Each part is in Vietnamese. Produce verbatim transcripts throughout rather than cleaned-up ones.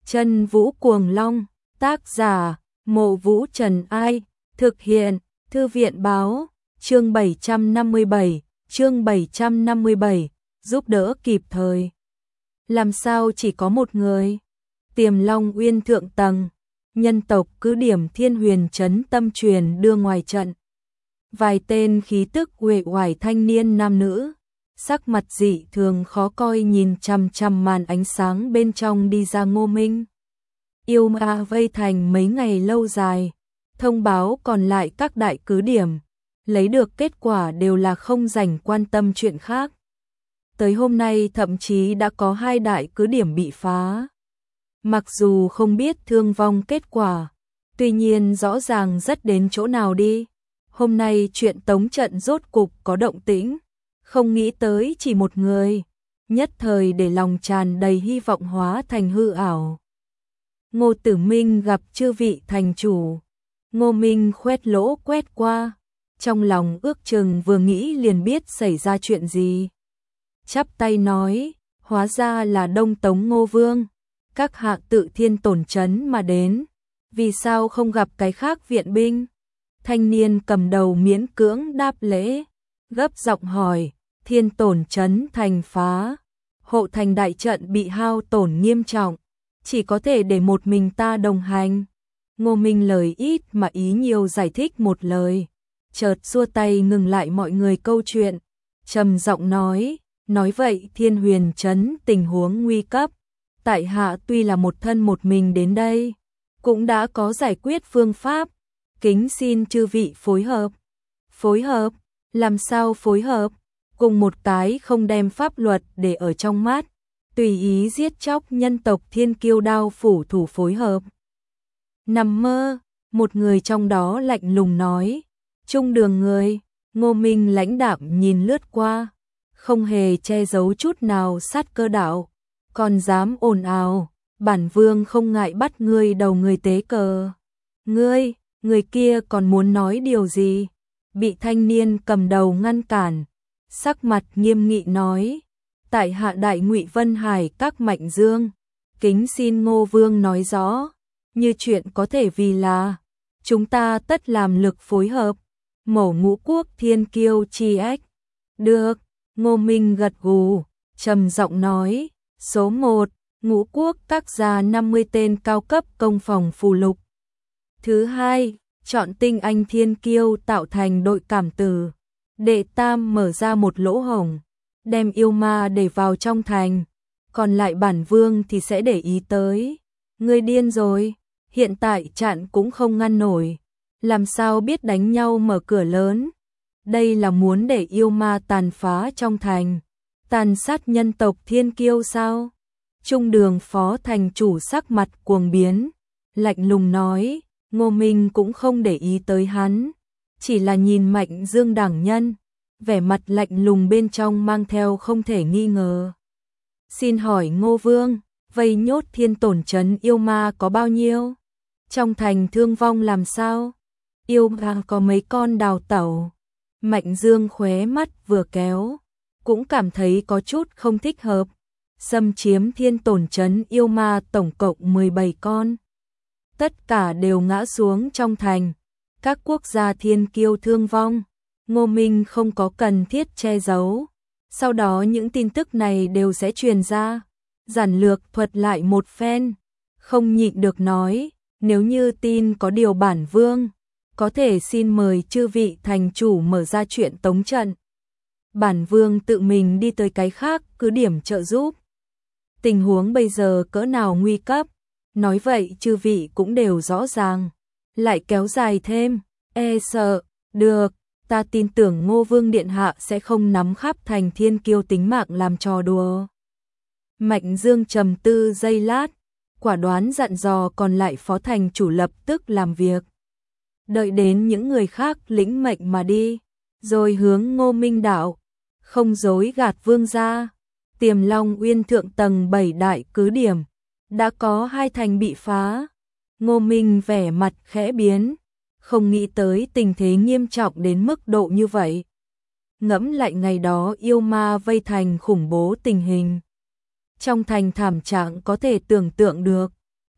Chân Vũ Cuồng Long, tác giả, Mộ Vũ Trần Ai, thực hiện, Thư viện Báo, chương bảy trăm năm mươi bảy, chương bảy trăm năm mươi bảy, giúp đỡ kịp thời. Làm sao chỉ có một người? Tiềm Long Uyên thượng tầng, nhân tộc cứ điểm Thiên Huyền trấn tâm truyền đưa ngoài trận. Vài tên khí tức uể oải thanh niên nam nữ, sắc mặt dị thường khó coi nhìn chằm chằm màn ánh sáng bên trong đi ra Ngô Minh. Yêu ma vây thành mấy ngày lâu dài, thông báo còn lại các đại cứ điểm, lấy được kết quả đều là không rảnh quan tâm chuyện khác. Tới hôm nay thậm chí đã có hai đại cứ điểm bị phá. Mặc dù không biết thương vong kết quả, tuy nhiên rõ ràng rất đến chỗ nào đi. Hôm nay chuyện tống trận rốt cục có động tĩnh, không nghĩ tới chỉ một người, nhất thời để lòng tràn đầy hy vọng hóa thành hư ảo. Ngô Tử Minh gặp chư vị thành chủ, Ngô Minh khoét lỗ quét qua, trong lòng ước chừng vừa nghĩ liền biết xảy ra chuyện gì. Chắp tay nói, hóa ra là Đông Tống Ngô Vương, các hạ tự Thiên Tổn trấn mà đến, vì sao không gặp cái khác viện binh? Thanh niên cầm đầu miễn cưỡng đáp lễ, gấp giọng hỏi, Thiên Tổn trấn thành phá, hộ thành đại trận bị hao tổn nghiêm trọng, chỉ có thể để một mình ta đồng hành. Ngô Minh lời ít mà ý nhiều giải thích một lời, chợt xua tay ngừng lại mọi người câu chuyện, trầm giọng nói, nói vậy Thiên Huyền trấn tình huống nguy cấp, tại hạ tuy là một thân một mình đến đây, cũng đã có giải quyết phương pháp, kính xin chư vị phối hợp. Phối hợp? Làm sao phối hợp? Cùng một cái không đem pháp luật để ở trong mắt, tùy ý giết chóc nhân tộc Thiên Kiêu Đao phủ thủ phối hợp. Nằm mơ, một người trong đó lạnh lùng nói, trung đường người. Ngô Minh lãnh đạm nhìn lướt qua, không hề che giấu chút nào sát cơ đạo, còn dám ồn ào, bản vương không ngại bắt ngươi đầu người tế cờ. Ngươi, người kia còn muốn nói điều gì? Bị thanh niên cầm đầu ngăn cản, sắc mặt nghiêm nghị nói, tại hạ đại Ngụy Vân Hải các Mạnh Dương, kính xin Ngô Vương nói rõ, như chuyện có thể vì là, chúng ta tất làm lực phối hợp, mổ ngũ quốc thiên kiêu chi ách. Được, Ngô Minh gật gù, trầm giọng nói, số một, ngũ quốc tác ra năm mươi tên cao cấp công phòng phù lục. Thứ hai, chọn tinh anh thiên kiêu tạo thành đội cảm tử. Đệ tam mở ra một lỗ hổng, đem yêu ma để vào trong thành, còn lại bản vương thì sẽ để ý tới. Ngươi điên rồi, hiện tại chặn cũng không ngăn nổi, làm sao biết đánh nhau mở cửa lớn. Đây là muốn để yêu ma tàn phá trong thành, tàn sát nhân tộc thiên kiêu sao? Trung đường phó thành chủ sắc mặt cuồng biến, lạnh lùng nói, Ngô Minh cũng không để ý tới hắn, chỉ là nhìn Mạnh Dương đẳng nhân, vẻ mặt lạnh lùng bên trong mang theo không thể nghi ngờ. Xin hỏi Ngô Vương, vây nhốt Thiên Tổn trấn yêu ma có bao nhiêu? Trong thành thương vong làm sao? Yêu ma có mấy con đào tẩu? Mạnh Dương khóe mắt vừa kéo, cũng cảm thấy có chút không thích hợp. Xâm chiếm Thiên Tổn trấn yêu ma tổng cộng mười bảy con. Tất cả đều ngã xuống trong thành, các quốc gia thiên kiêu thương vong. Ngô Minh không có cần thiết che giấu, sau đó những tin tức này đều sẽ truyền ra. Giản lược thuật lại một phen, không nhịn được nói, nếu như tin có điều bản vương, có thể xin mời chư vị thành chủ mở ra chuyện tống trận. Bản vương tự mình đi tới cái khác cứ điểm trợ giúp. Tình huống bây giờ cỡ nào nguy cấp, nói vậy chư vị cũng đều rõ ràng. Lại kéo dài thêm, e sợ, được, ta tin tưởng Ngô Vương Điện Hạ sẽ không nắm khắp thành thiên kiêu tính mạng làm trò đùa. Mạnh Dương trầm tư giây lát, quả đoán dặn dò còn lại phó thành chủ lập tức làm việc. Đợi đến những người khác lĩnh mệnh mà đi, rồi hướng Ngô Minh đạo, không dối gạt vương gia. Tiềm Long Uyên thượng tầng bảy đại cứ điểm, đã có hai thành bị phá. Ngô Minh vẻ mặt khẽ biến, không nghĩ tới tình thế nghiêm trọng đến mức độ như vậy. Ngẫm lại ngày đó yêu ma vây thành khủng bố tình hình. Trong thành thảm trạng có thể tưởng tượng được,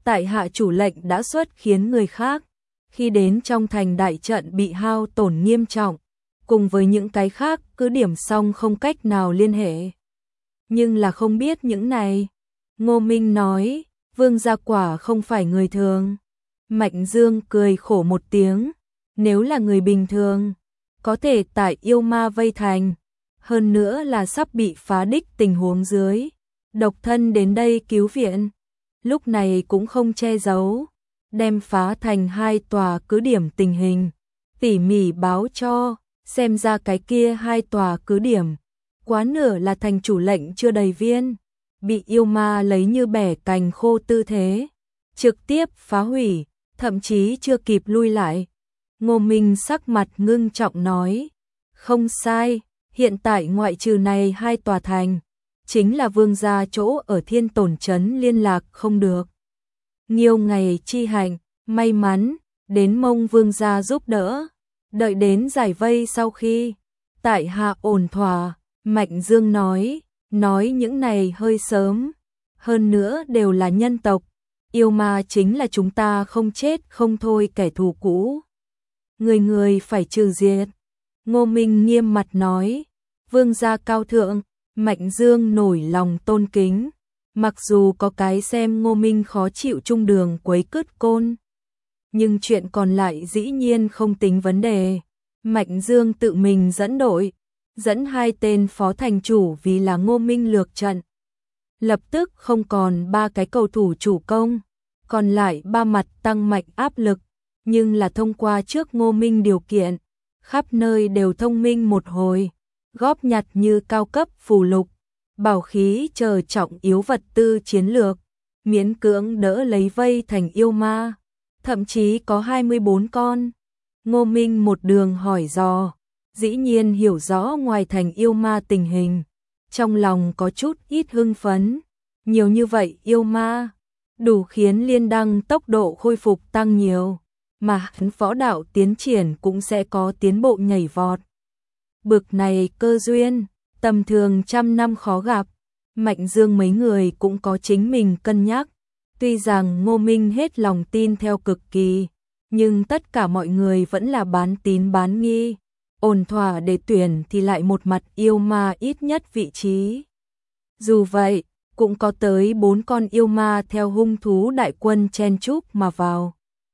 tại hạ chủ lệnh đã xuất khiến người khác, khi đến trong thành đại trận bị hao tổn nghiêm trọng, cùng với những cái khác cứ điểm xong không cách nào liên hệ. Nhưng là không biết những này. Ngô Minh nói, Vương gia quả không phải người thường. Mạnh Dương cười khổ một tiếng, nếu là người bình thường, có thể tại yêu ma vây thành, hơn nữa là sắp bị phá đích tình huống dưới, độc thân đến đây cứu viện, lúc này cũng không che giấu, đem phá thành hai tòa cứ điểm tình hình, tỉ mỉ báo cho, xem ra cái kia hai tòa cứ điểm, quá nửa là thành chủ lệnh chưa đầy viên, bị yêu ma lấy như bẻ cành khô tư thế, trực tiếp phá hủy, thậm chí chưa kịp lui lại. Ngô Minh sắc mặt ngưng trọng nói, không sai, hiện tại ngoại trừ này hai tòa thành, chính là vương gia chỗ ở Thiên Tổn Trấn liên lạc không được. Nhiều ngày chi hành, may mắn, đến mong vương gia giúp đỡ, đợi đến giải vây sau khi, tại hạ ổn thỏa, Mạnh Dương nói, nói những này hơi sớm, hơn nữa đều là nhân tộc, yêu ma chính là chúng ta không chết không thôi kẻ thù cũ. Người người phải trừ diệt. Ngô Minh nghiêm mặt nói, vương gia cao thượng, Mạnh Dương nổi lòng tôn kính, mặc dù có cái xem Ngô Minh khó chịu chung đường quấy cứt côn. Nhưng chuyện còn lại dĩ nhiên không tính vấn đề. Mạnh Dương tự mình dẫn đội, dẫn hai tên phó thành chủ vì là Ngô Minh lược trận. Lập tức không còn ba cái cầu thủ chủ công, còn lại ba mặt tăng mạnh áp lực, nhưng là thông qua trước Ngô Minh điều kiện, khắp nơi đều thông minh một hồi, góp nhặt như cao cấp phù lục, bảo khí chờ trọng yếu vật tư chiến lược, miễn cưỡng đỡ lấy vây thành yêu ma, thậm chí có hai mươi bốn con. Ngô Minh một đường hỏi dò, dĩ nhiên hiểu rõ ngoài thành yêu ma tình hình, trong lòng có chút ít hưng phấn, nhiều như vậy yêu ma, đủ khiến liên đăng tốc độ khôi phục tăng nhiều, mà hắn võ đạo tiến triển cũng sẽ có tiến bộ nhảy vọt. Bực này cơ duyên, tầm thường trăm năm khó gặp, Mạnh Dương mấy người cũng có chính mình cân nhắc, tuy rằng Ngô Minh hết lòng tin theo cực kỳ, nhưng tất cả mọi người vẫn là bán tín bán nghi, ổn thỏa để tuyển thì lại một mặt yêu ma ít nhất vị trí. Dù vậy, cũng có tới bốn con yêu ma theo hung thú đại quân chen chúc mà vào.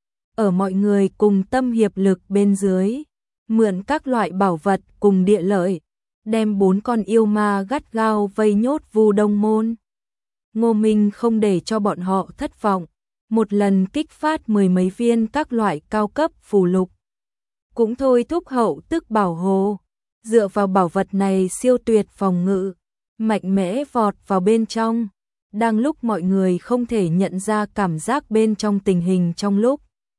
Ở mọi người cùng tâm hiệp lực bên dưới, mượn các loại bảo vật cùng địa lợi, đem bốn con yêu ma gắt gao vây nhốt Vu Đông Môn. Ngô Minh không để cho bọn họ thất vọng, một lần kích phát mười mấy viên các loại cao cấp phù lục. Cũng thôi thúc hậu tức bảo hồ, dựa vào bảo vật này siêu tuyệt phòng ngự, mạnh mẽ vọt vào bên trong, đang lúc mọi người không thể nhận ra cảm giác bên trong tình hình trong lúc.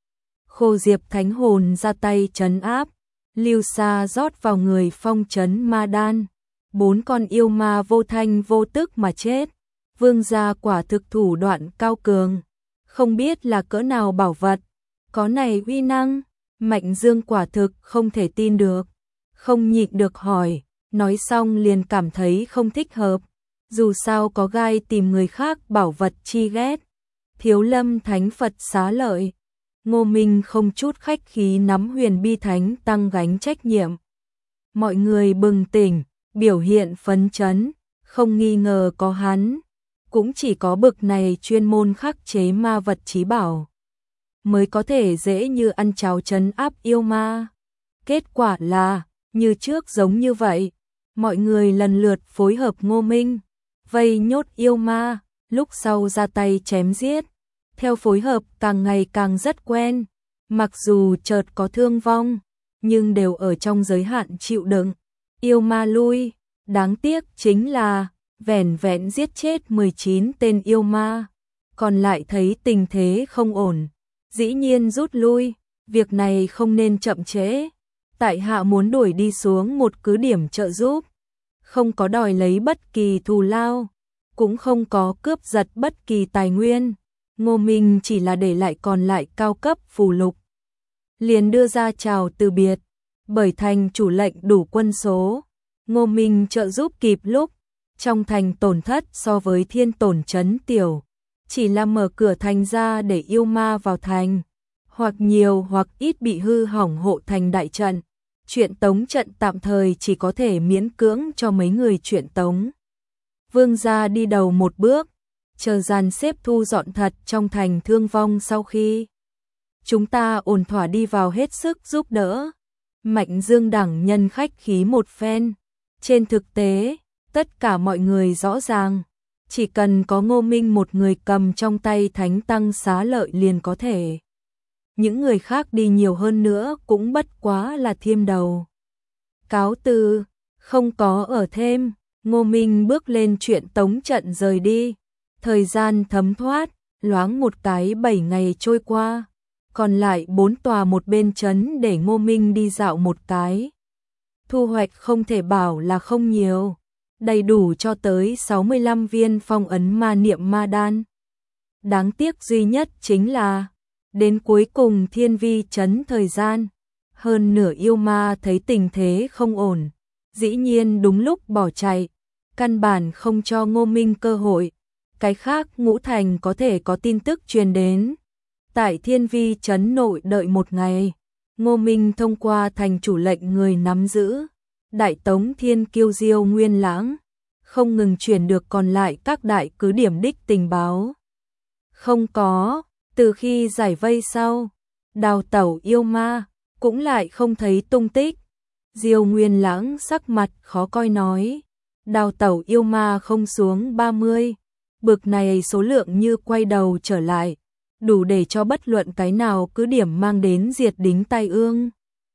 Khô Diệp Thánh Hồn ra tay trấn áp, Lưu Sa rót vào người phong trấn ma đan, bốn con yêu ma vô thanh vô tức mà chết, vương gia quả thực thủ đoạn cao cường, không biết là cỡ nào bảo vật, có này uy năng, Mạnh Dương quả thực không thể tin được, không nhịn được hỏi, nói xong liền cảm thấy không thích hợp, dù sao có gai tìm người khác bảo vật chi ghét. Thiếu Lâm Thánh Phật xá lợi, Ngô Minh không chút khách khí nắm Huyền Bi Thánh tăng gánh trách nhiệm. Mọi người bừng tỉnh, biểu hiện phấn chấn, không nghi ngờ có hắn, cũng chỉ có bực này chuyên môn khắc chế ma vật chí bảo, mới có thể dễ như ăn cháo trấn áp yêu ma. Kết quả là, như trước giống như vậy, mọi người lần lượt phối hợp Ngô Minh, vây nhốt yêu ma, lúc sau ra tay chém giết, theo phối hợp càng ngày càng rất quen, mặc dù chợt có thương vong, nhưng đều ở trong giới hạn chịu đựng, yêu ma lui, đáng tiếc chính là, vẻn vẹn giết chết mười chín tên yêu ma, còn lại thấy tình thế không ổn, dĩ nhiên rút lui, việc này không nên chậm trễ, tại hạ muốn đuổi đi xuống một cứ điểm trợ giúp, không có đòi lấy bất kỳ thù lao, cũng không có cướp giật bất kỳ tài nguyên, Ngô Minh chỉ là để lại còn lại cao cấp phù lục. Liền đưa ra chào từ biệt, bởi thành chủ lệnh đủ quân số, Ngô Minh trợ giúp kịp lúc, trong thành tổn thất so với Thiên Tổn Trấn tiểu, chỉ là mở cửa thành ra để yêu ma vào thành, hoặc nhiều hoặc ít bị hư hỏng hộ thành đại trận. Chuyện tống trận tạm thời chỉ có thể miễn cưỡng cho mấy người chuyện tống. Vương gia đi đầu một bước, chờ dàn xếp thu dọn thật trong thành thương vong sau khi chúng ta ổn thỏa đi vào hết sức giúp đỡ. Mạnh Dương đẳng nhân khách khí một phen. Trên thực tế, tất cả mọi người rõ ràng, chỉ cần có Ngô Minh một người cầm trong tay thánh tăng xá lợi liền có thể. Những người khác đi nhiều hơn nữa cũng bất quá là thêm đầu. Cáo từ, không có ở thêm, Ngô Minh bước lên chuyện tống trận rời đi. Thời gian thấm thoát, loáng một cái bảy ngày trôi qua, còn lại bốn tòa một bên trấn để Ngô Minh đi dạo một cái. Thu hoạch không thể bảo là không nhiều, đầy đủ cho tới sáu mươi lăm viên phong ấn ma niệm ma đan. Đáng tiếc duy nhất chính là, đến cuối cùng thiên vi trấn thời gian, hơn nửa yêu ma thấy tình thế không ổn, dĩ nhiên đúng lúc bỏ chạy, căn bản không cho Ngô Minh cơ hội. Cái khác ngũ thành có thể có tin tức truyền đến. Tại thiên vi trấn nội đợi một ngày, Ngô Minh thông qua thành chủ lệnh người nắm giữ Đại Tống Thiên Kiêu Diêu Nguyên Lãng, không ngừng truyền được còn lại các đại cứ điểm đích tình báo. Không có, từ khi giải vây sau, đào tẩu yêu ma, cũng lại không thấy tung tích. Diêu Nguyên Lãng sắc mặt khó coi nói, đào tẩu yêu ma không xuống ba mươi, bực này số lượng như quay đầu trở lại, đủ để cho bất luận cái nào cứ điểm mang đến diệt đính tai ương.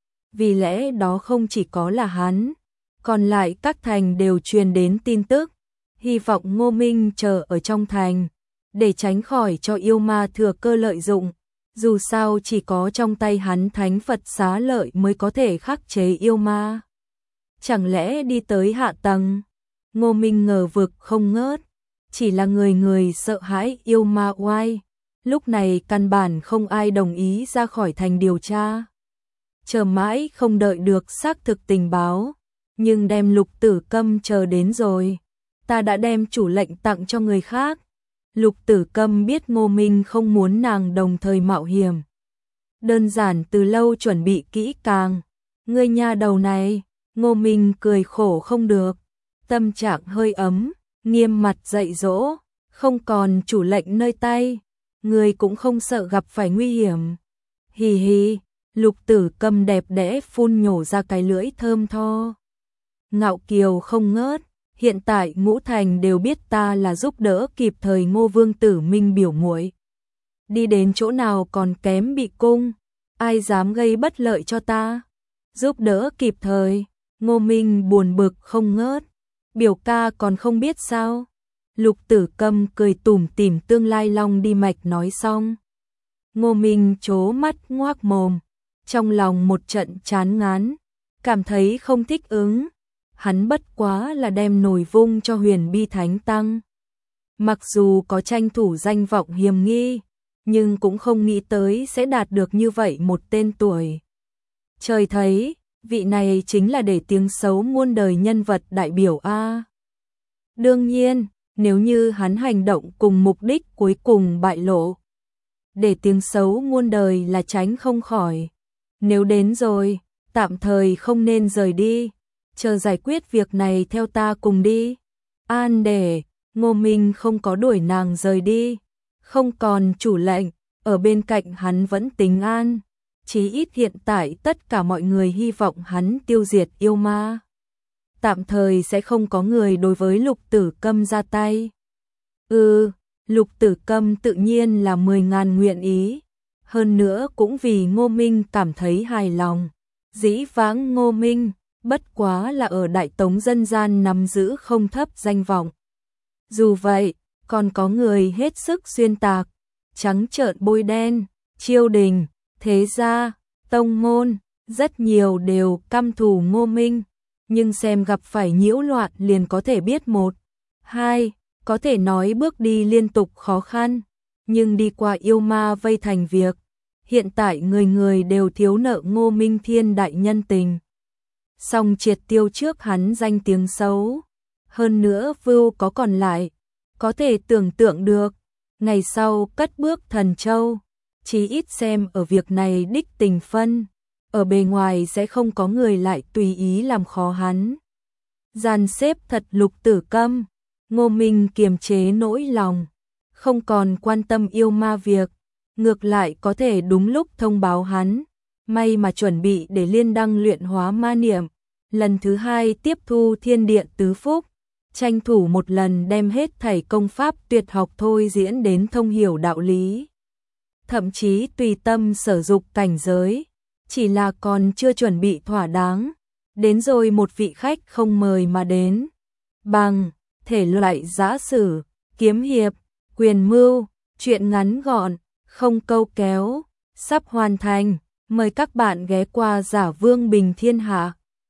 Vì lẽ đó không chỉ có là hắn, còn lại các thành đều truyền đến tin tức, hy vọng Ngô Minh chờ ở trong thành, để tránh khỏi cho yêu ma thừa cơ lợi dụng. Dù sao chỉ có trong tay hắn thánh Phật xá lợi mới có thể khắc chế yêu ma. Chẳng lẽ đi tới hạ tầng? Ngô Minh ngờ vực không ngớt, chỉ là người người sợ hãi yêu ma oai. Lúc này căn bản không ai đồng ý ra khỏi thành điều tra. Chờ mãi không đợi được xác thực tình báo, nhưng đem Lục Tử Câm chờ đến rồi. Ta đã đem chủ lệnh tặng cho người khác. Lục Tử Câm biết Ngô Minh không muốn nàng đồng thời mạo hiểm. Đơn giản từ lâu chuẩn bị kỹ càng. Ngươi nha đầu này, Ngô Minh cười khổ không được. Tâm trạng hơi ấm, nghiêm mặt dạy dỗ, không còn chủ lệnh nơi tay. Ngươi cũng không sợ gặp phải nguy hiểm. Hì hì, Lục Tử Câm đẹp đẽ phun nhổ ra cái lưỡi thơm tho. Ngạo kiều không ngớt. Hiện tại ngũ thành đều biết ta là giúp đỡ kịp thời Ngô Vương Tử Minh biểu muội. Đi đến chỗ nào còn kém bị cung, ai dám gây bất lợi cho ta. Giúp đỡ kịp thời, Ngô Minh buồn bực không ngớt. Biểu ca còn không biết sao. Lục Tử Câm cười tủm tỉm tương lai long đi mạch nói xong. Ngô Minh trố mắt ngoác mồm, trong lòng một trận chán ngán, cảm thấy không thích ứng. Hắn bất quá là đem nổi vung cho Huyền Bi Thánh Tăng. Mặc dù có tranh thủ danh vọng hiềm nghi, nhưng cũng không nghĩ tới sẽ đạt được như vậy một tên tuổi. Trời thấy, vị này chính là để tiếng xấu muôn đời nhân vật đại biểu a. Đương nhiên, nếu như hắn hành động cùng mục đích cuối cùng bại lộ, để tiếng xấu muôn đời là tránh không khỏi. Nếu đến rồi, tạm thời không nên rời đi. Chờ giải quyết việc này theo ta cùng đi. An để, Ngô Minh không có đuổi nàng rời đi. Không còn chủ lệnh, ở bên cạnh hắn vẫn tính an. Chí ít hiện tại tất cả mọi người hy vọng hắn tiêu diệt yêu ma. Tạm thời sẽ không có người đối với Lục Tử Câm ra tay. Ừ, Lục Tử Câm tự nhiên là mười ngàn nguyện ý. Hơn nữa cũng vì Ngô Minh cảm thấy hài lòng. Dĩ vãng Ngô Minh bất quá là ở Đại Tống dân gian nắm giữ không thấp danh vọng. Dù vậy, còn có người hết sức xuyên tạc, trắng trợn bôi đen, triều đình, thế gia, tông môn, rất nhiều đều căm thù Ngô Minh, nhưng xem gặp phải nhiễu loạn liền có thể biết một, hai, có thể nói bước đi liên tục khó khăn, nhưng đi qua yêu ma vây thành việc. Hiện tại người người đều thiếu nợ Ngô Minh thiên đại nhân tình. Song triệt tiêu trước hắn danh tiếng xấu. Hơn nữa view có còn lại, có thể tưởng tượng được, ngày sau cất bước Thần Châu, chí ít xem ở việc này đích tình phân, ở bề ngoài sẽ không có người lại tùy ý làm khó hắn. Dàn xếp thật Lục Tử Câm, Ngô Minh kiềm chế nỗi lòng, không còn quan tâm yêu ma việc, ngược lại có thể đúng lúc thông báo hắn, may mà chuẩn bị để liên đăng luyện hóa ma niệm, lần thứ hai tiếp thu thiên địa tứ phúc, tranh thủ một lần đem hết thảy công pháp tuyệt học thôi diễn đến thông hiểu đạo lý. Thậm chí tùy tâm sở dục cảnh giới, chỉ là còn chưa chuẩn bị thỏa đáng, đến rồi một vị khách không mời mà đến. Bằng thể loại giã sử, kiếm hiệp, quyền mưu, truyện ngắn gọn, không câu kéo, sắp hoàn thành, mời các bạn ghé qua Giả Vương Bình Thiên Hạ.